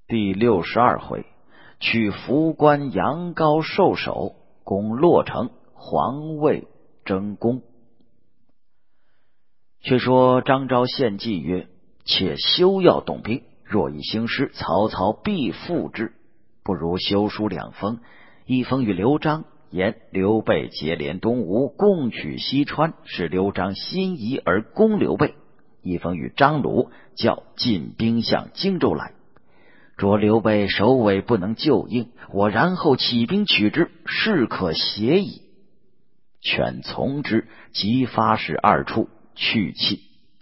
第62回，取福关杨高受首，攻洛城，皇位争功。却说张昭献计曰：且休要动兵，若以兴师，曹操必复之，不如修书两封，一封与刘璋，言刘备结连东吴，共取西川，使刘璋心疑而攻刘备；一封与张鲁，叫进兵向荆州来。若刘备首尾不能救应，我然后起兵取之，事可协矣。权从之，即发使二处去气。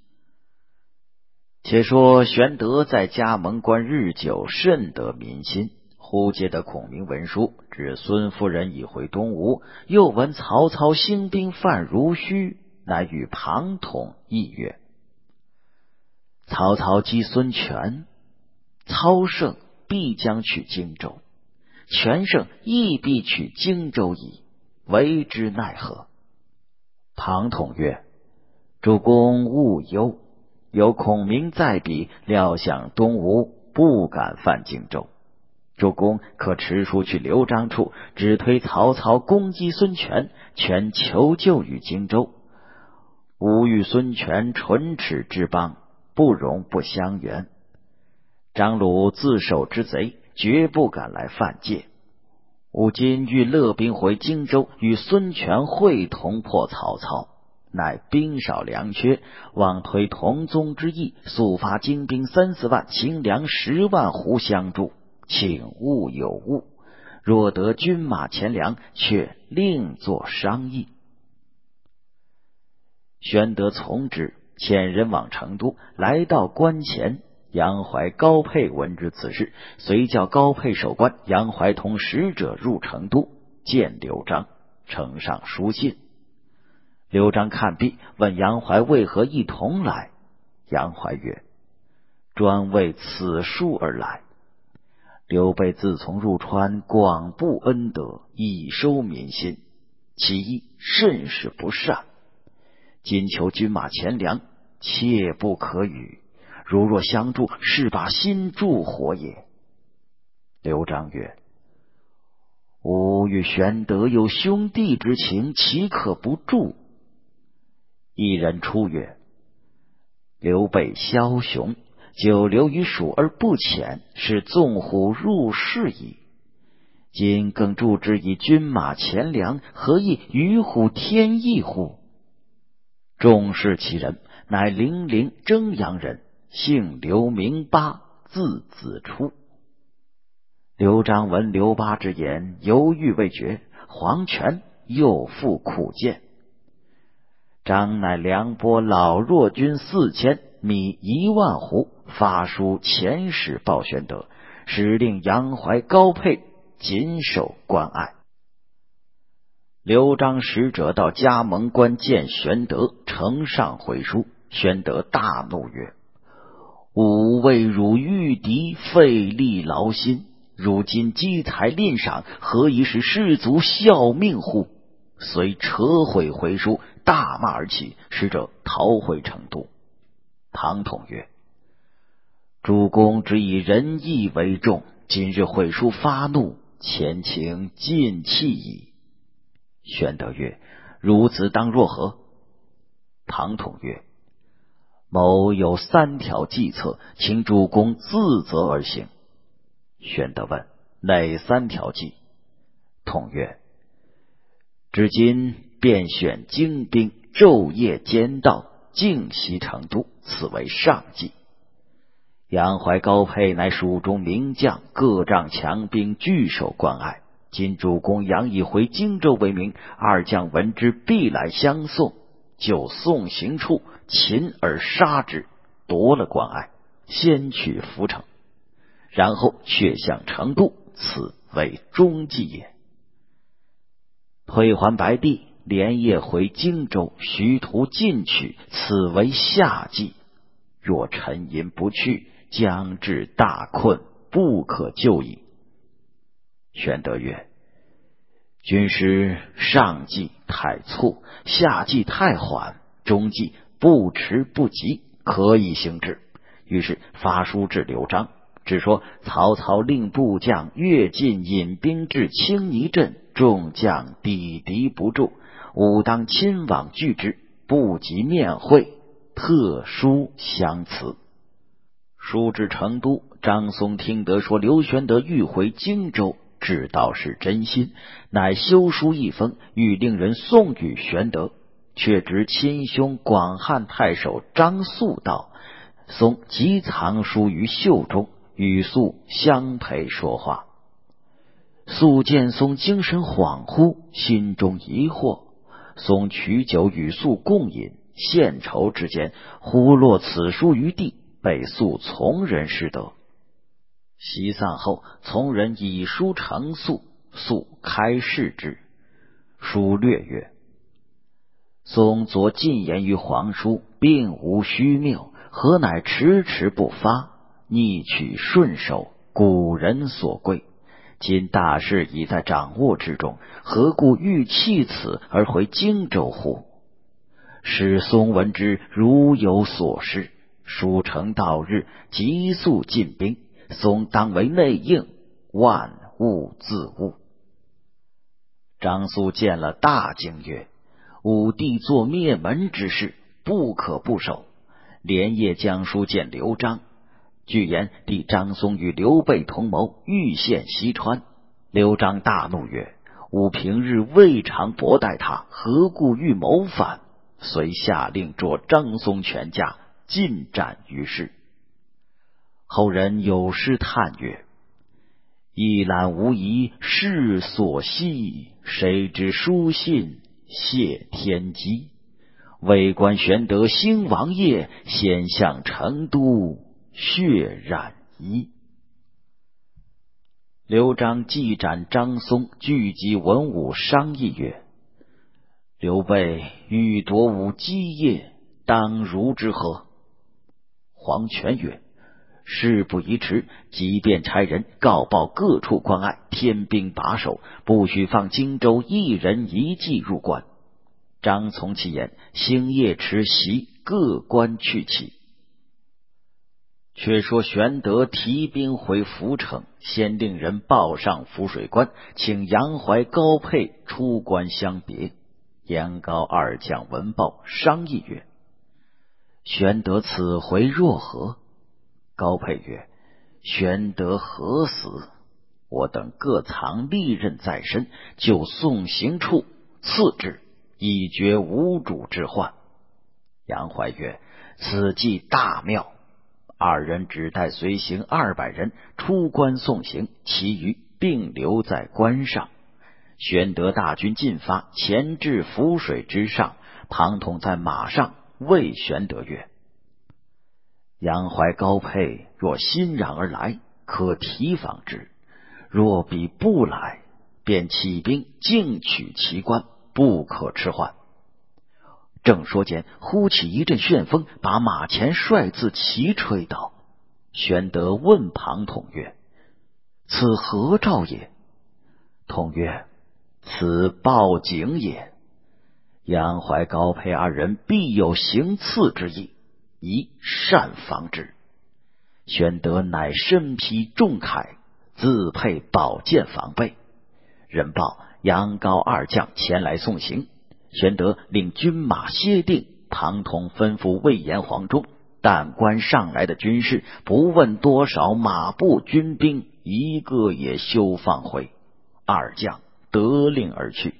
且说玄德在加盟关日久，甚得民心。忽接得孔明文书，指孙夫人已回东吴，又闻曹操兴兵犯如须，乃与庞统议曰：曹操击孙权，操胜必将取荆州，权胜亦必取荆州矣，为之奈何？庞统曰：主公勿忧，有孔明在彼，料想东吴不敢犯荆州。主公可持书去刘璋处，只推曹操攻击孙权，权求救于荆州。吾与孙权唇齿之邦，不容不相援。张鲁自守之贼，绝不敢来犯界。吾今欲勒兵回荆州，与孙权会同破曹操，乃兵少粮缺，妄推同宗之意，速发精兵30万，秦粮10万斛相助，请勿有误。若得军马钱粮，却另作商议。玄德从之，遣人往成都，来到关前。杨怀、高沛闻知此事，遂叫高沛守关，杨怀同使者入成都，见刘璋，呈上书信。刘璋看毕，问杨怀为何一同来。杨怀曰：专为此书而来。刘备自从入川，广布恩德，以收民心，其意甚是不善。今求军马钱粮，切不可与，如若相助，是把心助火也。刘璋曰：吾与玄德有兄弟之情，岂可不助？一人出曰：刘备枭雄，久留于蜀而不遣，是纵虎入室矣。今更助之以军马钱粮，何以与虎添翼乎？众视其人，乃零陵征阳人，姓刘，名巴，字子初。刘璋闻刘巴之言，犹豫未决，黄权又复苦谏。张乃梁拨老弱军4000，米1万斛，发书遣使报玄德，使令杨怀、高沛谨守关隘。刘璋使者到加盟关见玄德，呈上回书。玄德大怒曰：吾为汝御敌，费力劳心，如今积财吝赏，何以使士卒效命乎？遂扯毁回书，大骂而起，使者逃回成都。庞统曰：主公只以仁义为重，今日毁书发怒，前情尽弃矣。玄德曰：如此当若何？庞统曰：某有3条计策，请主公自责而行。玄德问：哪3条计？统曰：至今便选精兵，昼夜兼道，径袭成都，此为上计。杨怀、高沛乃蜀中名将，各仗强兵，据守关隘。今主公杨以回荆州为名，二将闻之，必来相送，就送行处，擒而杀之，夺了关隘，先取涪城，然后却向成都，此为中计也。退还白帝，连夜回荆州，徐图进取，此为下计。若沉吟不去，将至大困，不可救矣。玄德曰：军师上计太促，下计太缓，中计不迟不急，可以行之。于是发书至刘璋， 只说曹操令部将越进引兵至青泥镇，众将抵敌不住，吾当亲往拒之，不及面会，特书相辞。书至成都，张松听得说刘玄德欲回荆州，知道是真心，乃修书一封，欲令人送与玄德。却知亲兄广汉太守张肃到，松即藏书于袖中，与肃相陪说话。肃见松精神恍惚，心中疑惑。松取酒与肃共饮，献愁之间，忽落此书于地，被肃从人拾得。席散后，从人以书呈肃，肃开释之。书略曰：松昨进言于皇叔，并无虚谬，何乃迟迟不发？逆取顺守，古人所贵。今大事已在掌握之中，何故欲弃此而回荆州乎？使松闻之，如有所失。书成到日，急速进兵，松当为内应，万勿自误。张肃见了，大惊曰：武帝做灭门之事，不可不守。连夜将书见刘璋，据言弟张松与刘备同谋，欲陷西川。刘璋大怒曰：吾平日未尝薄待他，何故欲谋反？遂下令捉张松全家，尽斩于市。后人有诗叹曰：一览无遗，世所惜，谁知书信谢天机。为官玄德兴王业，先向成都血染衣。刘璋既斩张松，聚集文武商议曰：刘备欲夺吾基业，当如之何？黄权曰：事不宜迟，即便差人告报各处关隘，天兵把守，不许放荆州一人一骑入关。张从其言，星夜持袭，各关去起。却说玄德提兵回涪城，先令人报上涪水关，请杨怀、高沛出关相别。杨高二将闻报，商议曰：玄德此回若何？高沛曰：玄德何死？我等各藏利刃在身，就送行处赐之，以绝无主之患。杨怀曰：此计大妙。二人只带随行200人出关送行，其余并留在关上。玄德大军进发，前至涪水之上，庞统在马上谓玄德曰：杨怀、高沛若欣然而来，可提防之；若彼不来，便起兵径取其关，不可迟缓。正说间，忽起一阵旋风，把马前帅字齐吹倒。玄德问庞统曰：此何兆也？统曰：此报警也。杨怀、高沛二人必有行刺之意，宜善防之。玄德乃身披重铠，自配宝剑防备。人报杨高二将前来送行，玄德令军马歇定，庞统吩咐魏延、黄忠，但关上来的军士，不问多少马步军兵，一个也休放回。二将得令而去。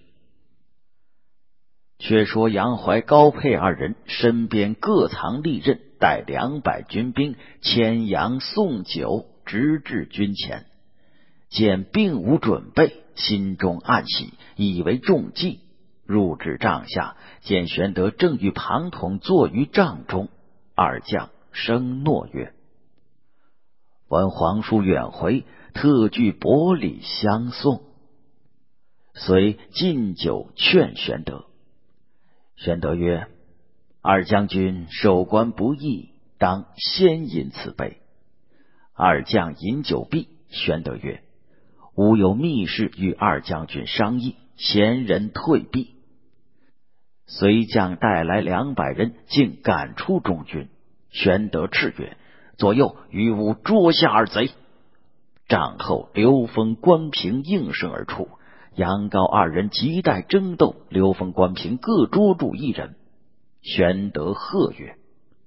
却说杨怀、高沛二人身边各藏利刃，带200军兵牵羊送酒，直至军前。见并无准备，心中暗喜，以为中计。入至帐下，见玄德正与庞统坐于帐中。二将生诺曰：闻皇叔远回，特具薄礼相送。遂进酒劝玄德。玄德曰：二将军守关不易，当先饮此杯。二将饮酒毕，玄德曰：吾有密事与二将军商议，贤人退避。随将带来200人，竟赶出中军。玄德叱曰：左右与吾捉下二贼！ 帐后刘封、关平应声而出，杨高二人急待争斗，刘封、关平各捉住一人。玄德喝曰：“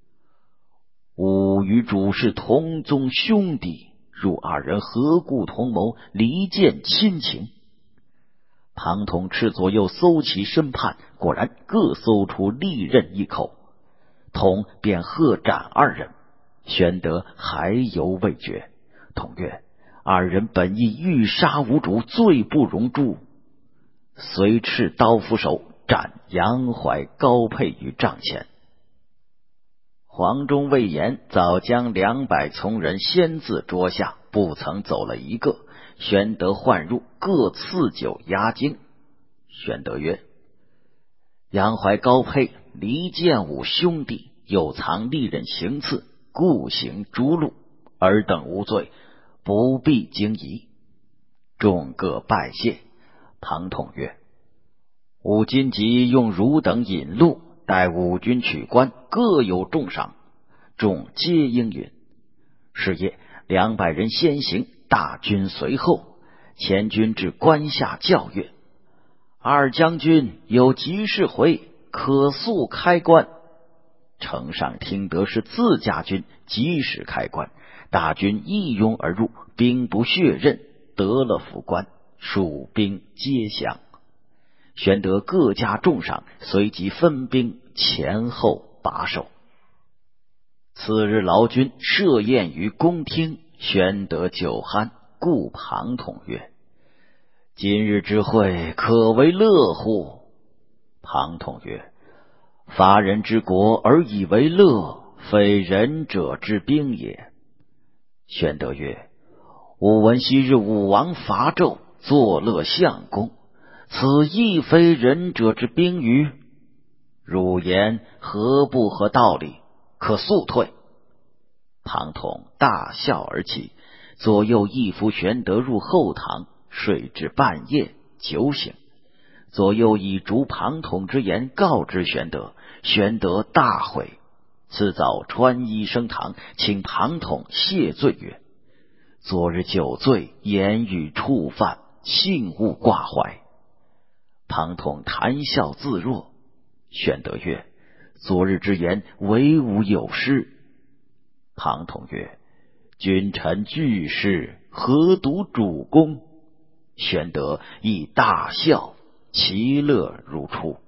吾与主是同宗兄弟，汝二人何故同谋，离间亲情？”庞统斥左右搜其身畔，果然各搜出利刃一口，统便喝斩二人。玄德还犹未决，统曰：“二人本意欲杀无主，罪不容诛。”遂持刀斧手斩杨怀、高沛于帐前。黄忠、魏延早将200从人先自捉下，不曾走了一个。玄德唤入，各赐酒压惊。玄德曰：“杨怀、高沛离间吾兄弟，又藏利刃行刺，故行诛戮，尔等无罪，不必惊疑。”众各拜谢。庞统曰：“吾今即用汝等引路，待五军取关，各有重赏。”众皆应允。是夜，200人先行，大军随后。前军至关下，叫曰：“二将军有急事回，可速开关。”城上听得是自家军，及时开关，大军一拥而入，兵不血刃，得了府关，蜀兵皆降。玄德各加重赏，随即分兵前后把守。次日，劳军设宴于宫厅，玄德酒酣，故庞统曰：“今日之会，可为乐乎？”庞统曰：“伐人之国而以为乐，非仁者之兵也。”玄德曰：“吾闻昔日武王伐纣，作乐相公，此亦非仁者之兵于？汝言何不合道理？可速退。”庞统大笑而起，左右一扶玄德入后堂，睡至半夜，酒醒。左右以逐庞统之言告知玄德，玄德大悔，次早穿衣升堂，请庞统谢罪曰：“昨日酒醉，言语触犯，幸勿挂怀。”庞统谈笑自若。玄德曰：“昨日之言，唯吾有失。”庞统曰：“君臣俱是，何独主公？”玄德亦大笑，其乐如初。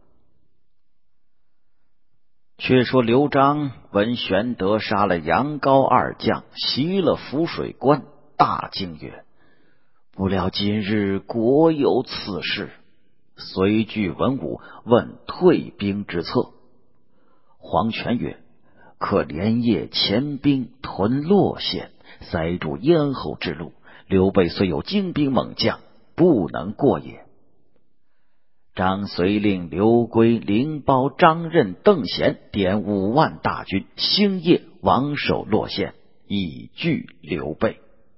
却说刘璋闻玄德杀了杨高二将，袭了涪水关，大惊曰：“不料今日果有此事。”随聚文武，问退兵之策。黄权曰：“可连夜遣兵屯洛县，塞住咽喉之路。刘备虽有精兵猛将，不能过也。”张遂令刘珪、凌苞、张任、邓贤点5万大军，星夜王守洛县，以拒刘备。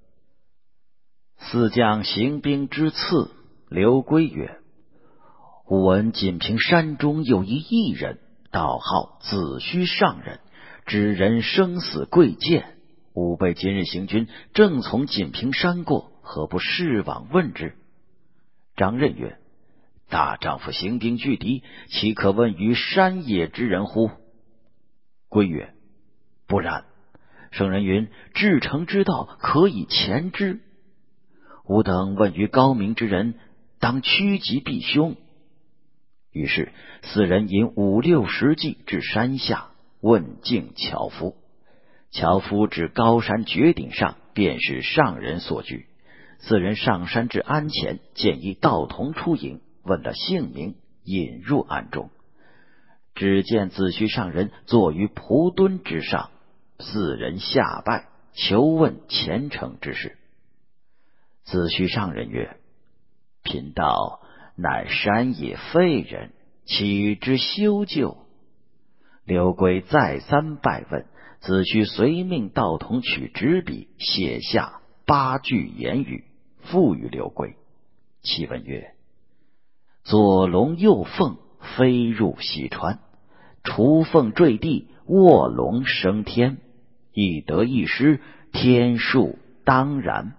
四将行兵之次，刘珪曰：“吾闻锦屏山中有一异人，道号子虚上人，知人生死贵贱。吾辈今日行军，正从锦屏山过，何不试往问之？”张任曰：“大丈夫行兵拒敌，岂可问于山野之人乎？”珪曰：“不然。圣人云：至诚之道，可以前之。吾等问于高明之人，当趋吉避凶。”于是四人引5、6、10骑至山下，问敬樵夫。樵夫指高山绝顶上，便是上人所居。四人上山至庵前，见一道童出迎，问了姓名，引入庵中。只见子虚上人坐于蒲墩之上，四人下拜，求问前程之事。子虚上人曰：“贫道乃山野废人，岂知修旧？”刘珪再三拜问，子虚随命道童取纸笔，写下8句言语，付与刘珪。其文曰：“左龙右凤，飞入西川；雏凤坠地，卧龙升天。一得一失，天数当然。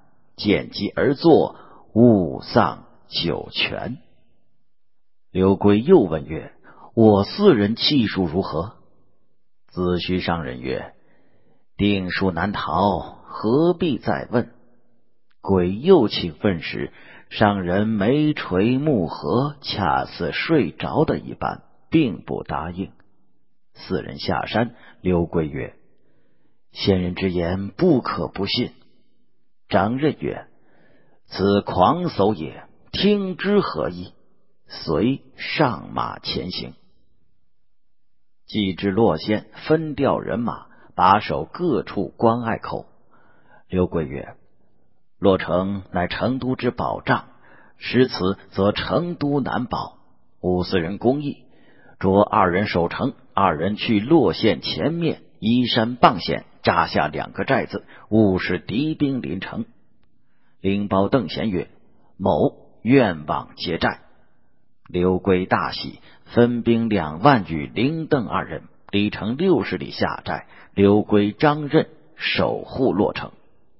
见机而作，勿丧九泉。刘圭又问曰：我四人气数如何？子虚上人曰：定数难逃，何必再问？圭又请问时，上人眉垂目合，恰似睡着的一般，并不答应。四人下山，刘圭曰：仙人之言不可不信。张任曰：此狂叟也，听之何意？遂上马前行。既至洛县，分调人马，把守各处关隘口。刘圭曰：洛城乃成都之保障，失此则成都难保。吾四人公议，着二人守城，二人去洛县前面依山傍险，扎下2个寨子，勿使敌兵临城。灵包邓贤曰：某愿往接寨。刘圭大喜，分兵2万与灵邓二人，离城60里下寨。刘圭、张任守护洛城。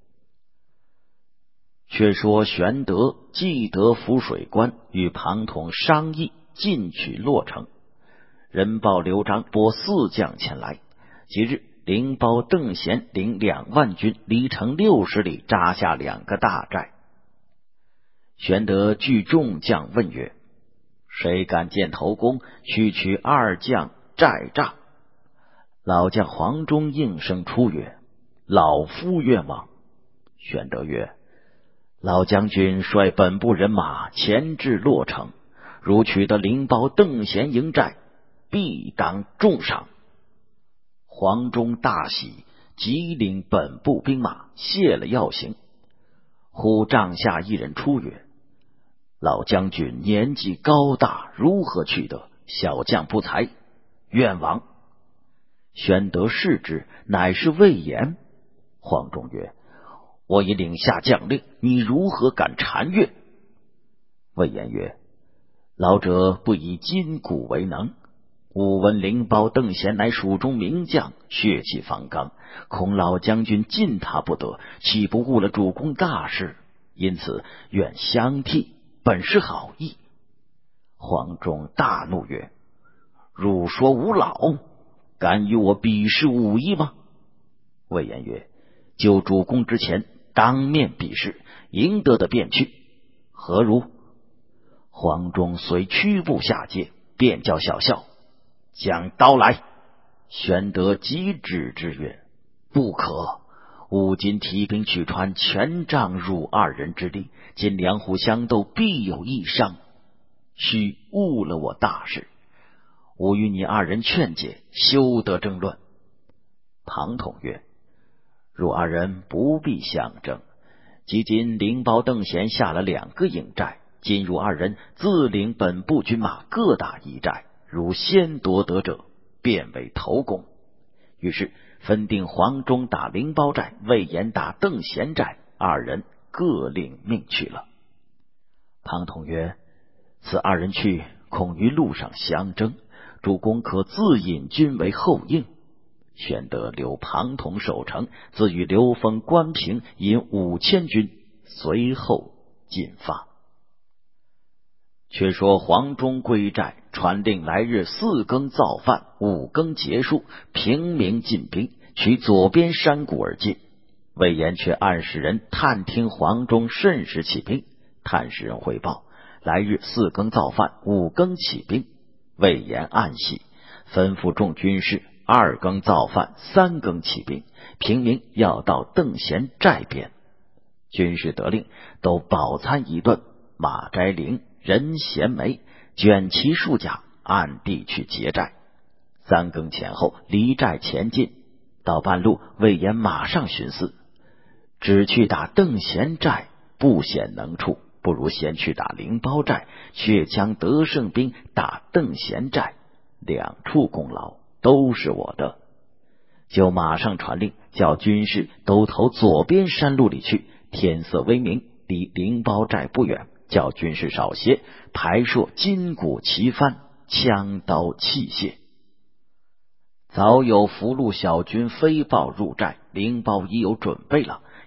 却说玄德既得浮水关，与庞统商议进取洛城。人报刘璋拨4将前来。即日，灵包邓贤领2万军离城60里，扎下2个大寨。玄德聚众将问曰：谁敢见头功，去取2将寨栅？老将黄忠应声出曰：老夫愿往。玄德曰：老将军率本部人马前至洛城，如取得灵包邓贤营寨，必当重赏。黄忠大喜，即领本部兵马谢了要行。忽帐下一人出曰：老将军年纪高大，如何去得？小将不才，愿往。玄德视之，乃是魏延。黄忠曰：我已领下将令，你如何敢缠越？魏延曰：老者不以筋骨为能，吾闻灵包邓贤乃蜀中名将，血气方刚，恐老将军进他不得，岂不误了主公大事？因此愿相替，本是好意。黄忠大怒曰：汝说吾老，敢与我比试武艺吗？魏延曰：就主公之前，当面比试，赢得的便去，何如？黄忠遂屈步下阶，便叫小校将刀来。玄德即止之曰：不可，吾今提兵取川，全仗汝2人之力，今两虎相斗，必有一伤，须误了我大事。吾与你2人劝解，休得争论。庞统曰：汝2人不必相争，即今灵包邓贤下了2个营寨，今汝2人自领本部军马各打1寨，如先夺得者，便为头功。于是分定黄忠打灵包寨，魏延打邓贤寨，2人各领命去了。庞统曰：此2人去，恐于路上相争，主公可自引军为后应。玄德留庞统守城，自与刘封、关平引5000军随后进发。却说黄忠归寨，传令来日4更造饭，5更结束，平明进兵，取左边山谷而进。魏延却暗使人探听黄忠甚时起兵，探使人回报，来日4更造饭，5更起兵。魏延暗喜，吩咐众军士2更造饭，3更起兵，平明要到邓贤寨边。军士得令，都饱餐一顿，马摘绫，人衔枚，卷旗束甲，暗地去劫寨。3更前后离寨前进，到半路，魏延马上寻思，只去打邓贤寨不显能处，不如先去打灵包寨，却将得胜兵打邓贤寨，2处功劳都是我的。就马上传令，叫军士都投左边山路里去，天色微明，离灵包寨不远，叫军士少些，排设金鼓旗幡，枪刀器械。早有俘虏小军飞报入寨，灵包已有准备了，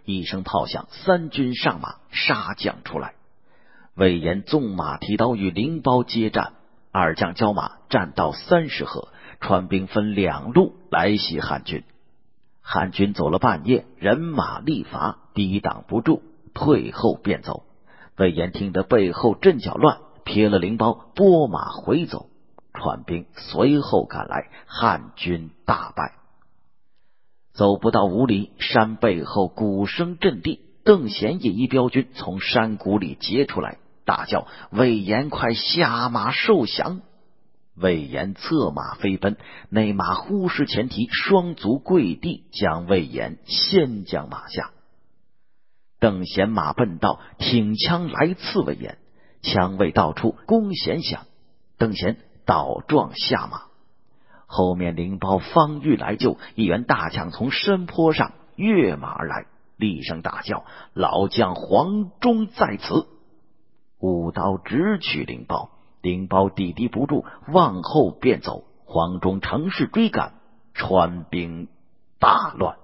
一声炮响，三军上马杀将出来。魏延纵马提刀与灵包接战，二将交马战到30合，川兵分2路来袭汉军。汉军走了半夜，人马力乏，抵挡不住，退后便走。魏延听得背后阵脚乱，撇了灵包，拨马回走。川兵随后赶来，汉军大败。走不到5里，山背后鼓声震地，邓贤也一彪军从山谷里截出来，大叫：“魏延快下马受降！”魏延策马飞奔，内马忽视前蹄，双足跪地，将魏延先将马下。邓贤马奔道，挺枪来刺魏延，枪未到处，弓弦响，邓贤倒撞下马。后面灵包方欲来救，一员大将从山坡上跃马而来，厉声大叫：“老将黄忠在此！”舞刀直取灵包，灵包抵敌不住，往后便走。黄忠乘势追赶，川兵大乱。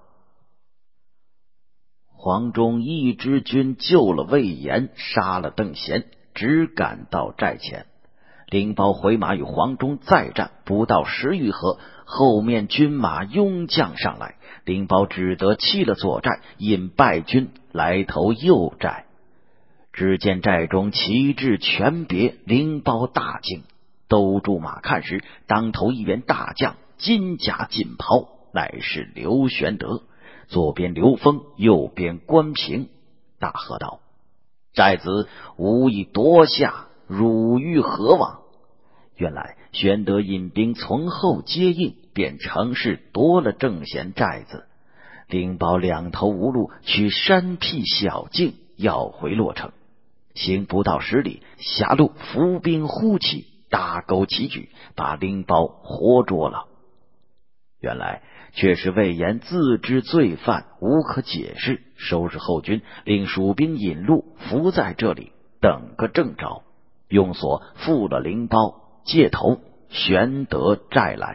黄忠一支军救了魏延，杀了邓贤，只赶到寨前。灵包回马与黄忠再战，不到10余合，后面军马拥将上来，灵包只得弃了左寨，引败军来投右寨。只见寨中旗帜全别，灵包大惊，兜住马看时，当头一员大将，金甲锦袍，乃是刘玄德，左边刘封，右边关平，大喝道：“寨子吾已夺下，汝欲何往？”原来玄德引兵从后接应，便乘势夺了郑贤寨子。灵包两头无路，取山僻小径要回洛城。行不到10里，狭路伏兵忽起，大钩齐举，把灵包活捉了。原来却是魏延自知罪犯，无可解释，收拾后军，令蜀兵引路，伏在这里等个正着。用所缚了灵包，借头玄德寨来。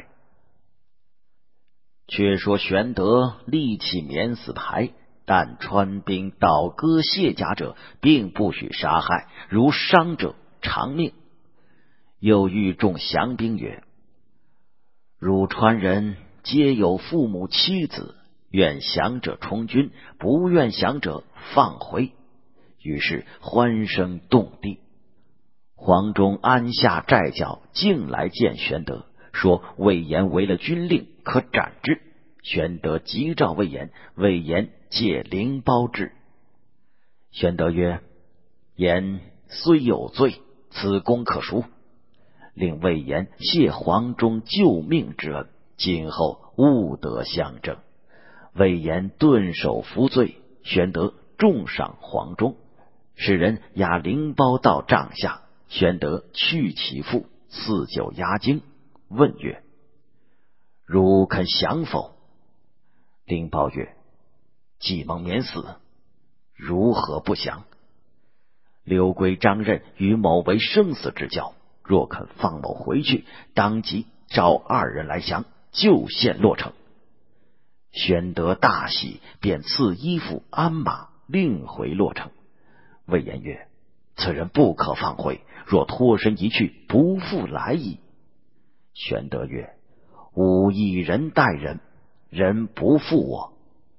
却说玄德立起免死牌，但川兵倒戈卸甲者，并不许杀害，如伤者偿命。又谕众降兵曰：“汝川人皆有父母妻子，愿降者充军，不愿降者放回。”于是欢声动地。黄忠安下寨脚，径来见玄德，说魏延违了军令，可斩之。玄德急召魏延，魏延借灵包至。玄德曰：“言虽有罪，此功可赎。”令魏延谢黄忠救命之恩，今后勿得相争。魏延顿首服罪，玄德重赏黄忠，使人押灵包到帐下。玄德去其父，赐酒压惊，问曰：“汝肯降否？”灵包曰：“既蒙免死，如何不降？”刘圭、张任与某为生死之交，若肯放某回去，当即召2人来降，就陷洛城。玄德大喜，便赐衣服鞍马，另回洛城。魏延曰：“此人不可放回，若脱身一去，不复来矣。”玄德曰：“吾以人待人，人不负我。”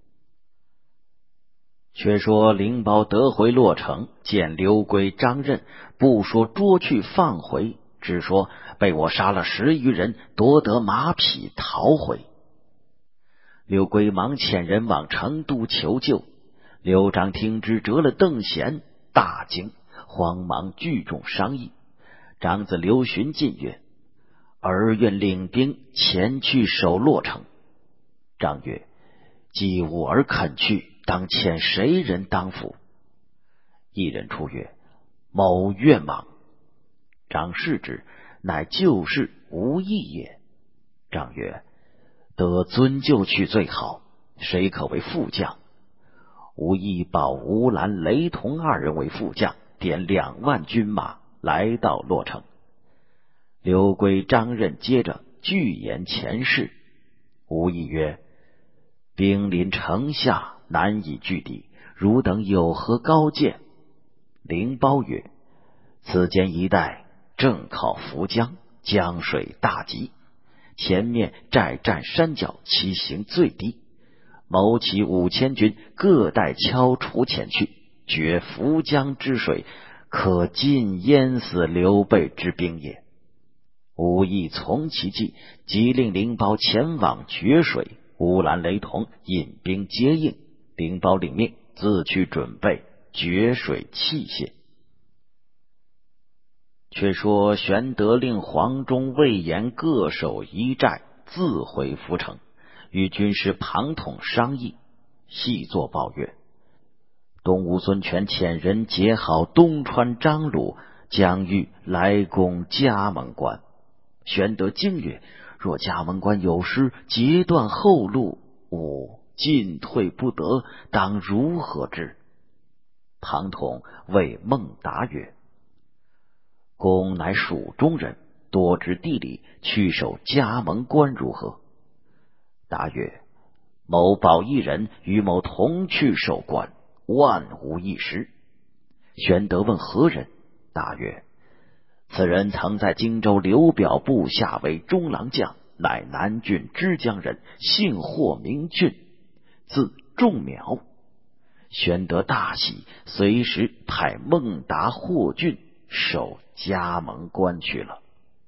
却说灵包得回洛城，见刘圭、张任，不说捉去放回，只说被我杀了10余人，夺得马匹逃回。刘圭忙遣人往成都求救。刘璋听之，折了邓贤，大惊，慌忙聚众商议。长子刘询进曰：“儿愿领兵前去守洛城。”张曰：“既吾儿肯去，当遣谁人当辅？”一人出曰：“某愿往。”张视之，乃旧事无益也。张曰：“得尊就去最好，谁可为副将？”吾意保吴兰、雷同2人为副将，点2万军马来到洛城。刘圭、张任接着具言前事。吴意曰：“兵临城下，难以拒敌， 汝等有何高见？”灵包曰：“此间一带正靠涪江，江水大急，前面寨占山脚，其行最低。谋其5000军各带敲锄前去，决涪江之水，可尽淹死刘备之兵也。”吾亦从其计，即令灵包前往决水。乌兰雷同引兵接应，灵包领命，自去准备决水器械。却说玄德令黄忠、魏延各守一寨，自回涪城，与军师庞统商议，细作报曰：“东吴孙权遣人结好东川张鲁，将欲来攻葭萌关。”玄德惊曰：“若葭萌关有失，截断后路，吾进退不得，当如何之？”庞统谓孟达曰：“公乃蜀中人，多知地理，去守葭萌关如何？”答曰：“某保一人，与某同去守关，万无一失。”玄德问何人？答曰：“此人曾在荆州刘表部下为中郎将，乃南郡枝江人，姓霍名俊，字仲邈。”玄德大喜，随时派孟达、霍峻守葭萌关去了。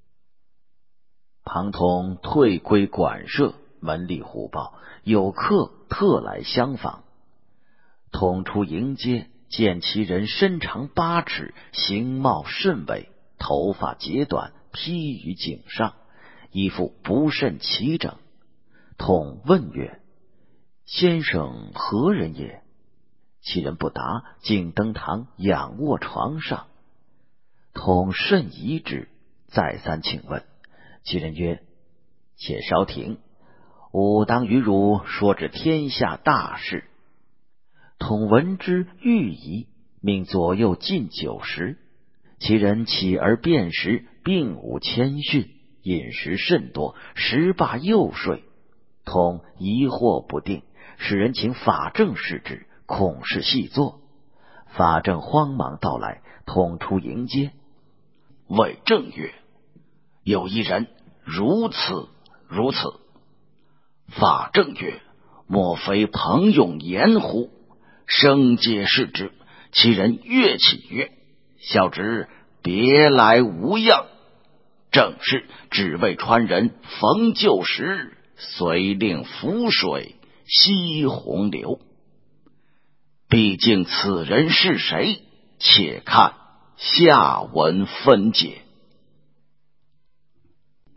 庞统退归馆舍，门里虎报有客特来相访。统出迎接，见其人身长8尺，形貌甚伟，头发截短，披于颈上，衣服不甚齐整。统问曰：“先生何人也？”其人不答，竟登堂仰卧床上。统甚疑之，再三请问。其人曰：“且稍停，吾当与汝说至天下大事。”统闻之欲疑，命左右进酒食。其人起而便食，并无谦逊，饮食甚多，食罢又睡。统疑惑不定，使人请法正视之，恐是细作。法正慌忙到来，统出迎接，谓正曰：“有一人如此如此。”法正曰：“莫非彭永言乎？”生皆视之。其人跃起曰：“小侄别来无恙。”正是只为川人逢旧时，遂令浮水西洪流。毕竟此人是谁？且看下文分解。